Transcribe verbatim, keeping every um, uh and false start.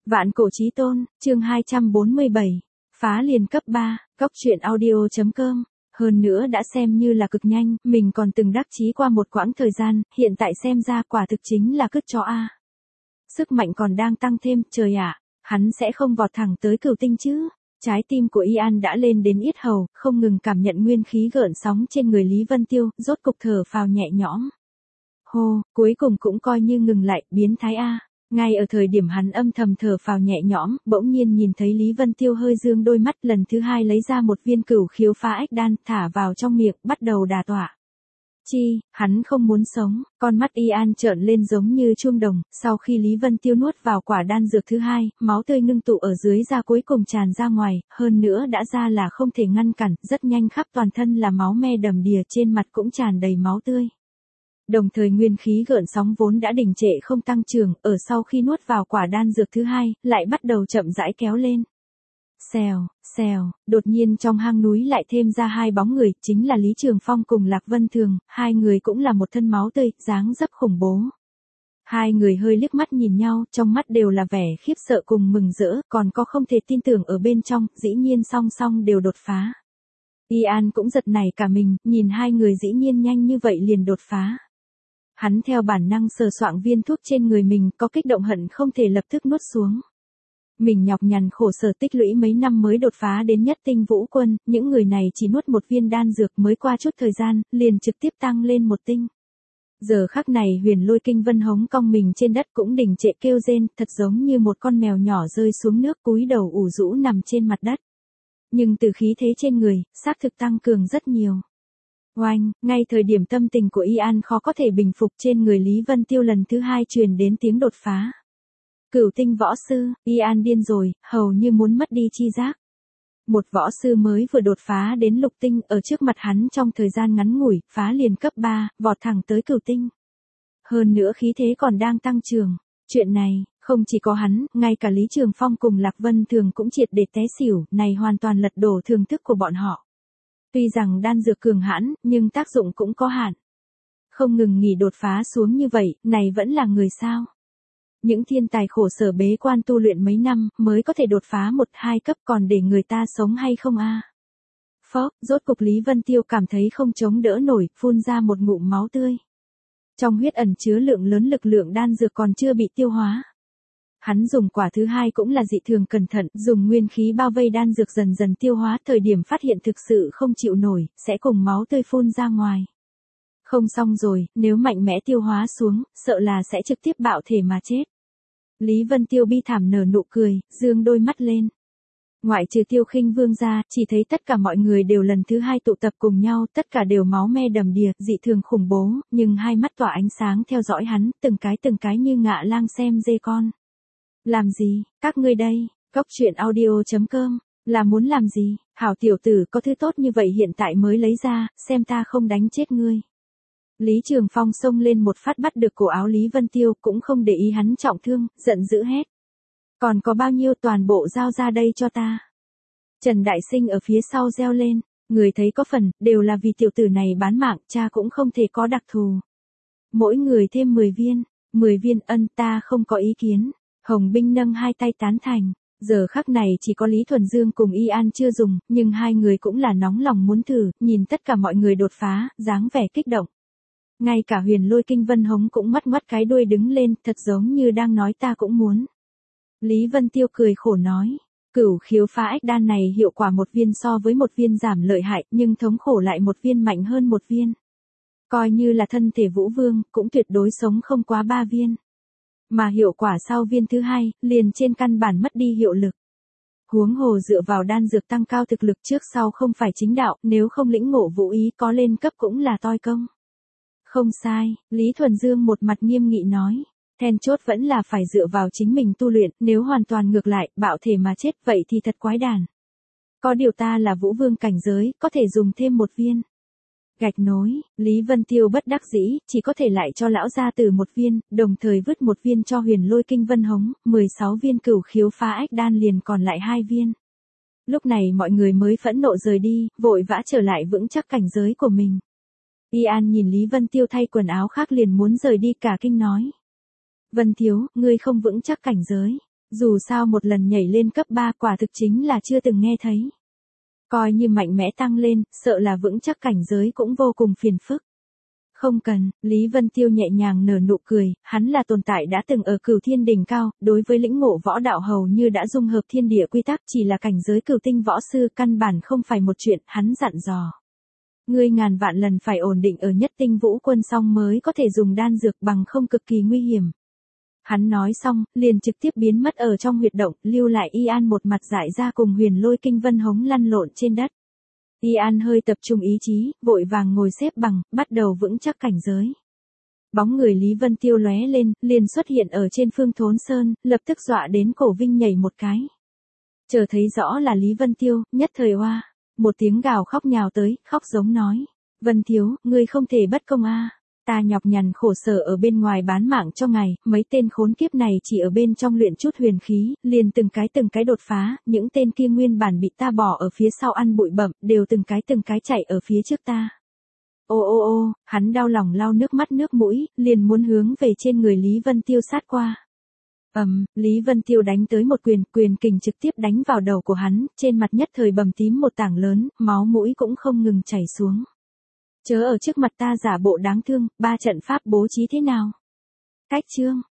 Vạn cổ chí tôn, chương hai trăm bốn mươi bảy. Phá liền cấp ba, góc truyện audio chấm com. Hơn nữa đã xem như là cực nhanh, mình còn từng đắc chí qua một quãng thời gian, hiện tại xem ra quả thực chính là cứt chó a. Sức mạnh còn đang tăng thêm, trời ạ, hắn sẽ không vọt thẳng tới cửu tinh chứ? Trái tim của Ian đã lên đến yết hầu, không ngừng cảm nhận nguyên khí gợn sóng trên người Lý Vân Tiêu, rốt cục thở phào nhẹ nhõm. Hô, cuối cùng cũng coi như ngừng lại, biến thái a. Ngay ở thời điểm hắn âm thầm thở phào nhẹ nhõm, bỗng nhiên nhìn thấy Lý Vân Tiêu hơi dương đôi mắt, lần thứ hai lấy ra một viên cửu khiếu phá ách đan, thả vào trong miệng, bắt đầu đà tọa. Chi, hắn không muốn sống, con mắt Ian trợn lên giống như chuông đồng, sau khi Lý Vân Tiêu nuốt vào quả đan dược thứ hai, máu tươi ngưng tụ ở dưới da cuối cùng tràn ra ngoài, hơn nữa đã ra là không thể ngăn cản, rất nhanh khắp toàn thân là máu me đầm đìa, trên mặt cũng tràn đầy máu tươi. Đồng thời nguyên khí gợn sóng vốn đã đình trệ không tăng trưởng, ở sau khi nuốt vào quả đan dược thứ hai, lại bắt đầu chậm rãi kéo lên. Xèo, xèo, đột nhiên trong hang núi lại thêm ra hai bóng người, chính là Lý Trường Phong cùng Lạc Vân Thường, hai người cũng là một thân máu tươi, dáng dấp khủng bố. Hai người hơi liếc mắt nhìn nhau, trong mắt đều là vẻ khiếp sợ cùng mừng rỡ, còn có không thể tin tưởng ở bên trong, dĩ nhiên song song đều đột phá. Ian cũng giật nảy cả mình, nhìn hai người dĩ nhiên nhanh như vậy liền đột phá. Hắn theo bản năng sờ soạng viên thuốc trên người mình, có kích động hận không thể lập tức nuốt xuống. Mình nhọc nhằn khổ sở tích lũy mấy năm mới đột phá đến nhất tinh vũ quân, những người này chỉ nuốt một viên đan dược mới qua chút thời gian, liền trực tiếp tăng lên một tinh. Giờ khắc này Huyền Lôi Kinh Vân hống cong mình trên đất cũng đình trệ kêu rên, thật giống như một con mèo nhỏ rơi xuống nước, cúi đầu ủ rũ nằm trên mặt đất. Nhưng từ khí thế trên người, xác thực tăng cường rất nhiều. Oanh, ngay thời điểm tâm tình của Ian khó có thể bình phục, trên người Lý Vân Tiêu lần thứ hai truyền đến tiếng đột phá. Cửu tinh võ sư, Ian điên rồi, hầu như muốn mất đi chi giác. Một võ sư mới vừa đột phá đến lục tinh, ở trước mặt hắn trong thời gian ngắn ngủi, phá liền cấp ba, vọt thẳng tới cửu tinh. Hơn nữa khí thế còn đang tăng trưởng. Chuyện này, không chỉ có hắn, ngay cả Lý Trường Phong cùng Lạc Vân Thường cũng triệt để té xỉu, này hoàn toàn lật đổ thưởng thức của bọn họ. Tuy rằng đan dược cường hãn, nhưng tác dụng cũng có hạn. Không ngừng nghỉ đột phá xuống như vậy, này vẫn là người sao? Những thiên tài khổ sở bế quan tu luyện mấy năm, mới có thể đột phá một hai cấp, còn để người ta sống hay không a? À? Phó, rốt cục Lý Vân Tiêu cảm thấy không chống đỡ nổi, phun ra một ngụm máu tươi. Trong huyết ẩn chứa lượng lớn lực lượng đan dược còn chưa bị tiêu hóa. Hắn dùng quả thứ hai cũng là dị thường cẩn thận, dùng nguyên khí bao vây đan dược dần dần tiêu hóa, thời điểm phát hiện thực sự không chịu nổi, sẽ cùng máu tươi phun ra ngoài. Không xong rồi, nếu mạnh mẽ tiêu hóa xuống, sợ là sẽ trực tiếp bạo thể mà chết. Lý Vân Tiêu bi thảm nở nụ cười, dương đôi mắt lên. Ngoại trừ Tiêu Khinh Vương ra, chỉ thấy tất cả mọi người đều lần thứ hai tụ tập cùng nhau, tất cả đều máu me đầm đìa, dị thường khủng bố, nhưng hai mắt tỏa ánh sáng theo dõi hắn, từng cái từng cái như ngạ lang xem dê con. Làm gì, các ngươi đây, góc truyện audio chấm com, là muốn làm gì, hảo tiểu tử có thứ tốt như vậy hiện tại mới lấy ra, xem ta không đánh chết ngươi. Lý Trường Phong xông lên một phát bắt được cổ áo Lý Vân Tiêu, cũng không để ý hắn trọng thương, giận dữ hét. Còn có bao nhiêu toàn bộ giao ra đây cho ta. Trần Đại Sinh ở phía sau reo lên, người thấy có phần, đều là vì tiểu tử này bán mạng, cha cũng không thể có đặc thù. Mỗi người thêm mười viên, mười viên ân ta không có ý kiến. Hồng Binh nâng hai tay tán thành, giờ khắc này chỉ có Lý Thuần Dương cùng Ian chưa dùng, nhưng hai người cũng là nóng lòng muốn thử, nhìn tất cả mọi người đột phá, dáng vẻ kích động. Ngay cả Huyền Lôi Kinh Vân hống cũng ngoắt ngoắt cái đuôi đứng lên, thật giống như đang nói ta cũng muốn. Lý Vân Tiêu cười khổ nói, cửu khiếu phá ách đan này hiệu quả một viên so với một viên giảm lợi hại, nhưng thống khổ lại một viên mạnh hơn một viên. Coi như là thân thể vũ vương, cũng tuyệt đối sống không quá ba viên. Mà hiệu quả sau viên thứ hai, liền trên căn bản mất đi hiệu lực. Huống hồ dựa vào đan dược tăng cao thực lực trước sau không phải chính đạo, nếu không lĩnh ngộ vũ ý có lên cấp cũng là toi công. Không sai, Lý Thuần Dương một mặt nghiêm nghị nói, then chốt vẫn là phải dựa vào chính mình tu luyện, nếu hoàn toàn ngược lại, bạo thể mà chết vậy thì thật quái đản. Có điều ta là vũ vương cảnh giới, có thể dùng thêm một viên. Gạch nối, Lý Vân Tiêu bất đắc dĩ, chỉ có thể lại cho lão gia tử một viên, đồng thời vứt một viên cho Huyền Lôi Kinh Vân hống, mười sáu viên cửu khiếu phá ách đan liền còn lại hai viên. Lúc này mọi người mới phẫn nộ rời đi, vội vã trở lại vững chắc cảnh giới của mình. Ian nhìn Lý Vân Tiêu thay quần áo khác liền muốn rời đi, cả kinh nói. Vân Thiếu, ngươi không vững chắc cảnh giới. Dù sao một lần nhảy lên cấp ba quả thực chính là chưa từng nghe thấy. Coi như mạnh mẽ tăng lên, sợ là vững chắc cảnh giới cũng vô cùng phiền phức. Không cần, Lý Vân Tiêu nhẹ nhàng nở nụ cười, hắn là tồn tại đã từng ở Cửu Thiên đỉnh cao, đối với lĩnh ngộ võ đạo hầu như đã dung hợp thiên địa quy tắc, chỉ là cảnh giới cửu tinh võ sư căn bản không phải một chuyện, hắn dặn dò. Ngươi ngàn vạn lần phải ổn định ở nhất tinh vũ quân xong mới có thể dùng đan dược, bằng không cực kỳ nguy hiểm. Hắn nói xong, liền trực tiếp biến mất ở trong huyệt động, lưu lại Y An một mặt dại ra cùng Huyền Lôi Kinh Vân Hống lăn lộn trên đất. Y An hơi tập trung ý chí, vội vàng ngồi xếp bằng, bắt đầu vững chắc cảnh giới. Bóng người Lý Vân Tiêu lóe lên, liền xuất hiện ở trên Phương Thốn Sơn, lập tức dọa đến Cổ Vinh nhảy một cái. Chờ thấy rõ là Lý Vân Tiêu, nhất thời oa, một tiếng gào khóc nhào tới, khóc giống nói. Vân Thiếu, ngươi không thể bất công a. Ta nhọc nhằn khổ sở ở bên ngoài bán mạng cho ngài, mấy tên khốn kiếp này chỉ ở bên trong luyện chút huyền khí, liền từng cái từng cái đột phá, những tên kia nguyên bản bị ta bỏ ở phía sau ăn bụi bặm, đều từng cái từng cái chạy ở phía trước ta. Ô ô ô, hắn đau lòng lau nước mắt nước mũi, liền muốn hướng về trên người Lý Vân Tiêu sát qua. Ầm, um, Lý Vân Tiêu đánh tới một quyền, quyền kình trực tiếp đánh vào đầu của hắn, trên mặt nhất thời bầm tím một tảng lớn, máu mũi cũng không ngừng chảy xuống. Chớ ở trước mặt ta giả bộ đáng thương, ba trận pháp bố trí thế nào? Cách chương.